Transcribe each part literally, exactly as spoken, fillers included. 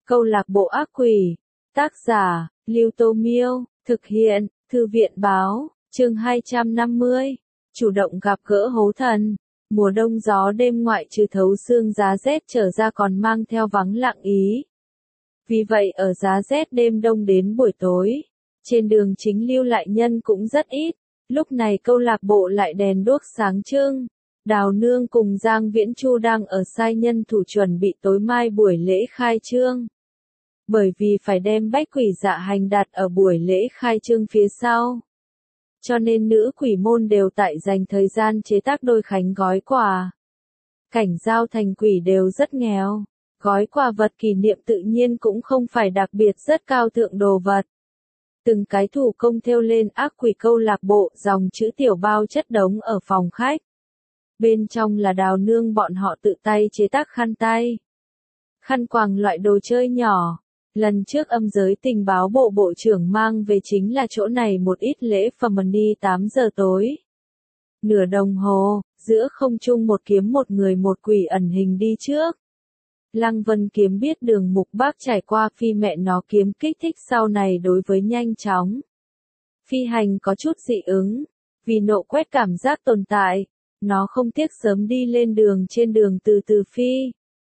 Câu lạc bộ ác quỷ. Tác giả, Lưu Tô Miêu. Thực hiện, Thư viện báo. Chương hai trăm năm mươi. Chủ động gặp gỡ hố thần. Mùa đông gió đêm ngoại trừ thấu xương giá rét trở ra còn mang theo vắng lặng ý. Vì vậy ở giá rét đêm đông đến buổi tối, trên đường chính lưu lại nhân cũng rất ít. Lúc này câu lạc bộ lại đèn đuốc sáng trưng. Đào Nương cùng Giang Viễn Chu đang ở sai nhân thủ chuẩn bị tối mai buổi lễ khai trương. Bởi vì phải đem bách quỷ dạ hành đặt ở buổi lễ khai trương phía sau, cho nên nữ quỷ môn đều tại dành thời gian chế tác đôi khánh gói quà. Cảnh Giao thành quỷ đều rất nghèo, gói quà vật kỷ niệm tự nhiên cũng không phải đặc biệt rất cao thượng đồ vật. Từng cái thủ công thêu lên ác quỷ câu lạc bộ dòng chữ tiểu bao chất đống ở phòng khách. Bên trong là Đào Nương bọn họ tự tay chế tác khăn tay, khăn quàng loại đồ chơi nhỏ. Lần trước âm giới tình báo bộ bộ trưởng mang về chính là chỗ này một ít lễ phẩm đi tám giờ tối. Nửa đồng hồ, giữa không trung một kiếm một người một quỷ ẩn hình đi trước. Lăng Vân Kiếm biết Đường Mục Bác trải qua phi mẹ nó kiếm kích thích sau này đối với nhanh chóng phi hành có chút dị ứng, vì nộ quét cảm giác tồn tại, nó không tiếc sớm đi lên đường trên đường từ từ phi.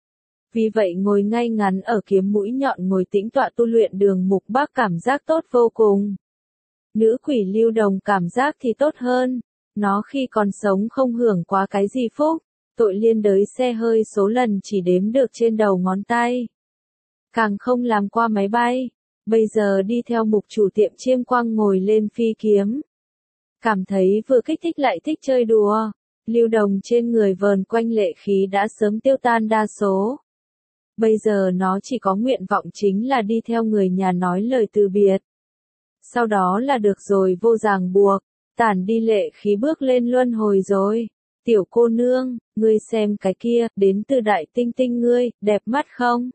Vì vậy ngồi ngay ngắn ở kiếm mũi nhọn ngồi tĩnh tọa tu luyện Đường Mục Bác cảm giác tốt vô cùng. Nữ quỷ Lưu Đồng cảm giác thì tốt hơn, nó khi còn sống không hưởng quá cái gì phúc, tội liên đới xe hơi số lần chỉ đếm được trên đầu ngón tay. Càng không làm qua máy bay, bây giờ đi theo mục chủ tiệm chiêm quang ngồi lên phi kiếm. Cảm thấy vừa kích thích lại thích chơi đùa, Lưu Đồng trên người vờn quanh lệ khí đã sớm tiêu tan đa số. Bây giờ nó chỉ có nguyện vọng chính là đi theo người nhà nói lời từ biệt. Sau đó là được rồi vô ràng buộc, tản đi lệ khí bước lên luân hồi rồi. Tiểu cô nương, ngươi xem cái kia, đến từ Đại Tinh Tinh ngươi, đẹp mắt không?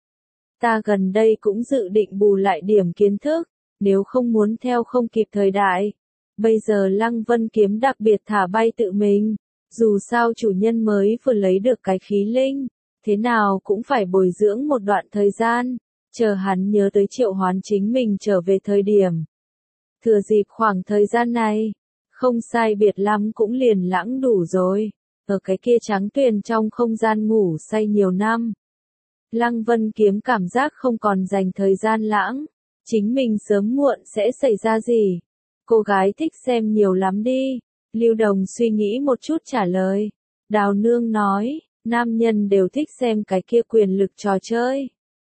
Ta gần đây cũng dự định bù lại điểm kiến thức, nếu không muốn theo không kịp thời đại. Bây giờ Lăng Vân Kiếm đặc biệt thả bay tự mình, dù sao chủ nhân mới vừa lấy được cái khí linh, thế nào cũng phải bồi dưỡng một đoạn thời gian, chờ hắn nhớ tới triệu hoán chính mình trở về thời điểm. Thừa dịp khoảng thời gian này, không sai biệt lắm cũng liền lãng đủ rồi, ở cái kia trắng tuyền trong không gian ngủ say nhiều năm. Lăng Vân Kiếm cảm giác không còn dành thời gian lãng, chính mình sớm muộn sẽ xảy ra gì. Cô gái thích xem nhiều lắm đi, Lưu Đồng suy nghĩ một chút trả lời. Đào Nương nói, nam nhân đều thích xem cái kia quyền lực trò chơi.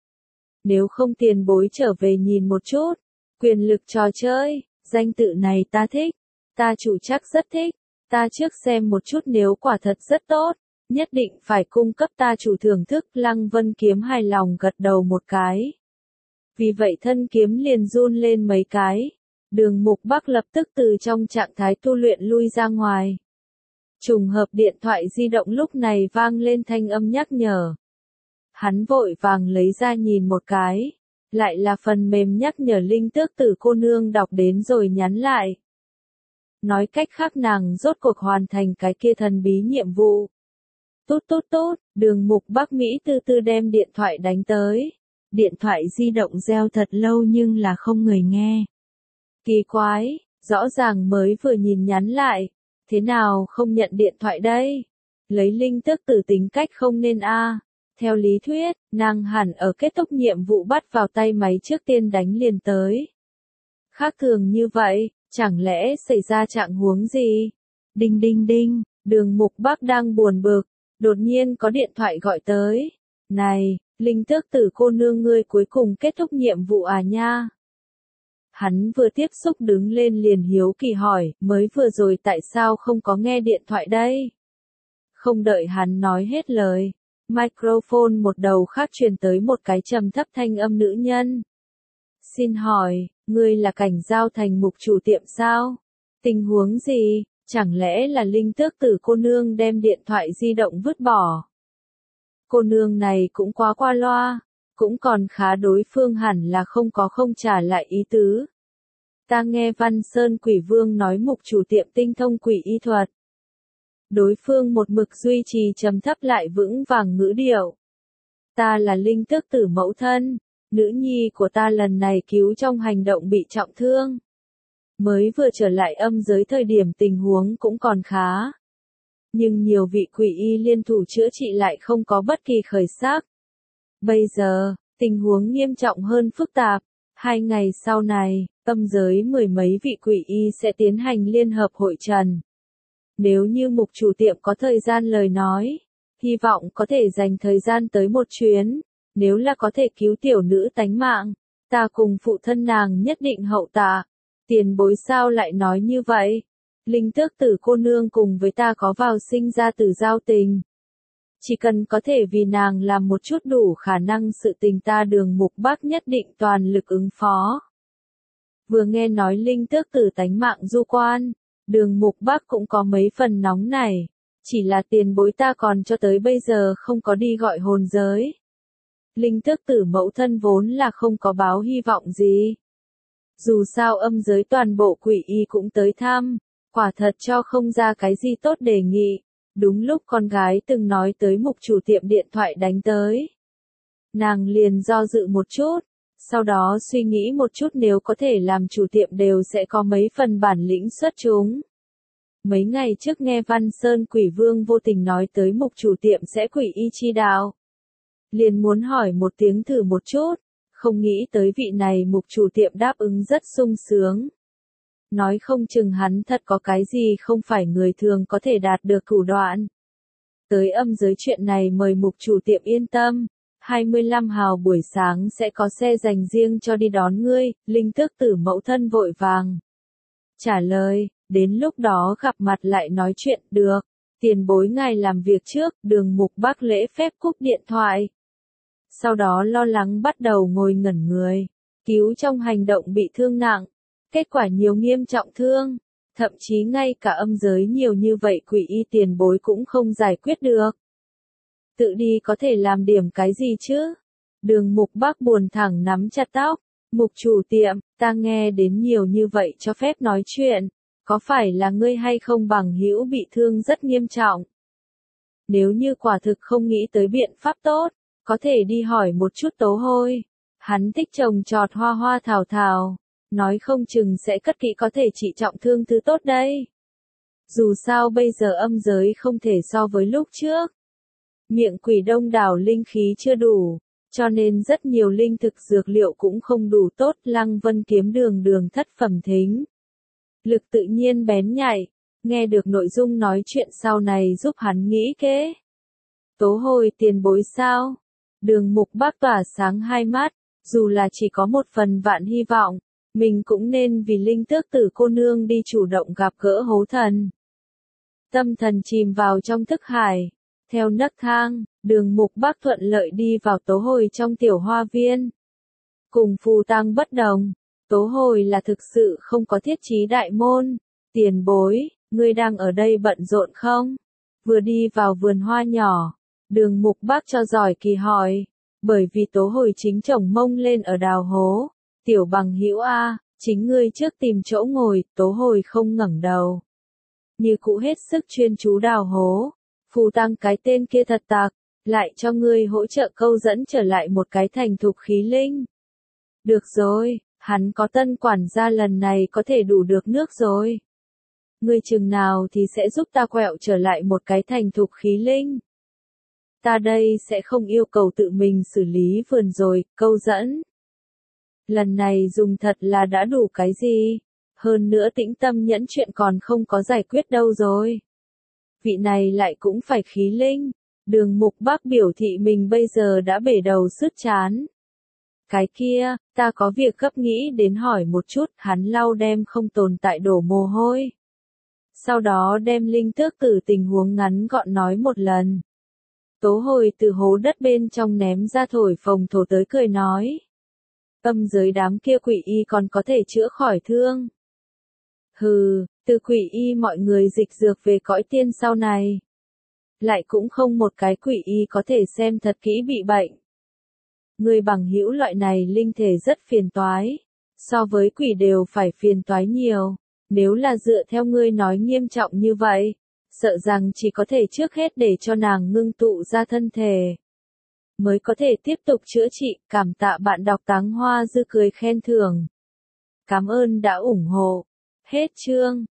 Nếu không tiền bối trở về nhìn một chút, quyền lực trò chơi, danh tự này ta thích. Ta chủ chắc rất thích, ta trước xem một chút nếu quả thật rất tốt, nhất định phải cung cấp ta chủ thưởng thức. Lăng Vân Kiếm hài lòng gật đầu một cái. Vì vậy thân kiếm liền run lên mấy cái, Đường Mục Bác lập tức từ trong trạng thái tu luyện lui ra ngoài. Trùng hợp điện thoại di động lúc này vang lên thanh âm nhắc nhở. Hắn vội vàng lấy ra nhìn một cái, lại là phần mềm nhắc nhở Linh Tước Tử cô nương đọc đến rồi nhắn lại. Nói cách khác nàng rốt cuộc hoàn thành cái kia thần bí nhiệm vụ. Tốt tốt tốt, Đường Mục Bác Mỹ từ từ đem điện thoại đánh tới. Điện thoại di động reo thật lâu nhưng là không người nghe. Kỳ quái, rõ ràng mới vừa nhìn nhắn lại, thế nào không nhận điện thoại đây? Lấy Linh Tước Tử tính cách không nên a. À. Theo lý thuyết, nàng hẳn ở kết thúc nhiệm vụ bắt vào tay máy trước tiên đánh liền tới. Khác thường như vậy, chẳng lẽ xảy ra trạng huống gì? Đinh đinh đinh, Đường Mục Bác đang buồn bực, đột nhiên có điện thoại gọi tới. Này, Linh Tước Tử cô nương ngươi cuối cùng kết thúc nhiệm vụ à nha? Hắn vừa tiếp xúc đứng lên liền hiếu kỳ hỏi, mới vừa rồi tại sao không có nghe điện thoại đây? Không đợi hắn nói hết lời, microphone một đầu khác truyền tới một cái trầm thấp thanh âm nữ nhân. Xin hỏi, ngươi là Cảnh Giao thành mục chủ tiệm sao? Tình huống gì? Chẳng lẽ là Linh Tước Tử cô nương đem điện thoại di động vứt bỏ? Cô nương này cũng quá qua loa, cũng còn khá, đối phương hẳn là không có không trả lại ý tứ. Ta nghe Văn Sơn Quỷ Vương nói mục chủ tiệm tinh thông quỷ y thuật. Đối phương một mực duy trì trầm thấp lại vững vàng ngữ điệu. Ta là Linh Tước Tử mẫu thân, nữ nhi của ta lần này cứu trong hành động bị trọng thương. Mới vừa trở lại âm giới thời điểm tình huống cũng còn khá. Nhưng nhiều vị quỷ y liên thủ chữa trị lại không có bất kỳ khởi sắc. Bây giờ, tình huống nghiêm trọng hơn phức tạp. Hai ngày sau này, âm giới mười mấy vị quỷ y sẽ tiến hành liên hợp hội trần. Nếu như mục chủ tiệm có thời gian lời nói, hy vọng có thể dành thời gian tới một chuyến. Nếu là có thể cứu tiểu nữ tánh mạng, ta cùng phụ thân nàng nhất định hậu tạ. Tiền bối sao lại nói như vậy? Linh tước tử cô nương cùng với ta có vào sinh ra tử giao tình. Chỉ cần có thể vì nàng làm một chút đủ khả năng sự tình ta Đường Mục Bắc nhất định toàn lực ứng phó. Vừa nghe nói linh tước tử tánh mạng du quan, Đường Mục Bắc cũng có mấy phần nóng này. Chỉ là tiền bối ta còn cho tới bây giờ không có đi gọi hồn giới. Linh tước tử mẫu thân vốn là không có báo hy vọng gì. Dù sao âm giới toàn bộ quỷ y cũng tới thăm, quả thật cho không ra cái gì tốt đề nghị. Đúng lúc con gái từng nói tới mục chủ tiệm điện thoại đánh tới. Nàng liền do dự một chút, sau đó suy nghĩ một chút nếu có thể làm chủ tiệm đều sẽ có mấy phần bản lĩnh xuất chúng. Mấy ngày trước nghe Văn Sơn Quỷ Vương vô tình nói tới mục chủ tiệm sẽ quỷ y chi đạo. Liền muốn hỏi một tiếng thử một chút, không nghĩ tới vị này mục chủ tiệm đáp ứng rất sung sướng. Nói không chừng hắn thật có cái gì không phải người thường có thể đạt được thủ đoạn. Tới âm giới chuyện này mời mục chủ tiệm yên tâm, hai mươi lăm hào buổi sáng sẽ có xe dành riêng cho đi đón ngươi, linh tước tử mẫu thân vội vàng. Trả lời, đến lúc đó gặp mặt lại nói chuyện được, tiền bối ngài làm việc trước, Đường Mục Bắc lễ phép cúp điện thoại. Sau đó lo lắng bắt đầu ngồi ngẩn người, cứu trong hành động bị thương nặng. Kết quả nhiều nghiêm trọng thương, thậm chí ngay cả âm giới nhiều như vậy quỷ y tiền bối cũng không giải quyết được. Tự đi có thể làm điểm cái gì chứ? Đường Mục Bắc buồn thẳng nắm chặt tóc, mục chủ tiệm, ta nghe đến nhiều như vậy cho phép nói chuyện, có phải là ngươi hay không bằng hữu bị thương rất nghiêm trọng? Nếu như quả thực không nghĩ tới biện pháp tốt, có thể đi hỏi một chút Tố Hôi, hắn thích trồng trọt hoa hoa thảo thảo. Nói không chừng sẽ cất kỹ có thể trị trọng thương thứ tốt đây. Dù sao bây giờ âm giới không thể so với lúc trước. Miệng quỷ đông đảo linh khí chưa đủ, cho nên rất nhiều linh thực dược liệu cũng không đủ tốt. Lăng Vân Kiếm đường đường thất phẩm thính. Lực tự nhiên bén nhạy, nghe được nội dung nói chuyện sau này giúp hắn nghĩ kế. Tố Hồi tiền bối sao? Đường Mục Bắc tỏa sáng hai mắt, dù là chỉ có một phần vạn hy vọng. Mình cũng nên vì linh tước tử cô nương đi chủ động gặp gỡ hố thần. Tâm thần chìm vào trong thức hải. Theo nấc thang, Đường Mục Bắc thuận lợi đi vào Tố Hồi trong tiểu hoa viên. Cùng Phù Tăng bất đồng, Tố Hồi là thực sự không có thiết trí đại môn. Tiền bối, ngươi đang ở đây bận rộn không? Vừa đi vào vườn hoa nhỏ, Đường Mục Bắc cho giỏi kỳ hỏi. Bởi vì Tố Hồi chính chồng mông lên ở đào hố. Tiểu bằng hữu a, chính ngươi trước tìm chỗ ngồi, Tố Hồi không ngẩng đầu. Như cũ hết sức chuyên chú đào hố. Phù Tăng cái tên kia thật tặc, lại cho ngươi hỗ trợ câu dẫn trở lại một cái thành thục khí linh. Được rồi, hắn có tân quản gia lần này có thể đủ được nước rồi. Ngươi chừng nào thì sẽ giúp ta quẹo trở lại một cái thành thục khí linh. Ta đây sẽ không yêu cầu tự mình xử lý vườn rồi, câu dẫn. Lần này dùng thật là đã đủ cái gì, hơn nữa tĩnh tâm nhẫn chuyện còn không có giải quyết đâu rồi. Vị này lại cũng phải khí linh, Đường Mục Bắc biểu thị mình bây giờ đã bể đầu sứt chán. Cái kia, ta có việc gấp nghĩ đến hỏi một chút, hắn lau đem không tồn tại đổ mồ hôi. Sau đó đem linh tước tử tình huống ngắn gọn nói một lần. Tố Hồi từ hố đất bên trong ném ra thổi phồng thổ tới cười nói. Âm giới đám kia quỷ y còn có thể chữa khỏi thương. Hừ, từ quỷ y mọi người dịch dược về cõi tiên sau này. Lại cũng không một cái quỷ y có thể xem thật kỹ bị bệnh. Người bằng hữu loại này linh thể rất phiền toái. So với quỷ đều phải phiền toái nhiều. Nếu là dựa theo ngươi nói nghiêm trọng như vậy, sợ rằng chỉ có thể trước hết để cho nàng ngưng tụ ra thân thể. mới có thể tiếp tục chữa trị. Cảm tạ bạn đọc Táng Hoa Dư cười khen thưởng. Cảm ơn đã ủng hộ. Hết chương.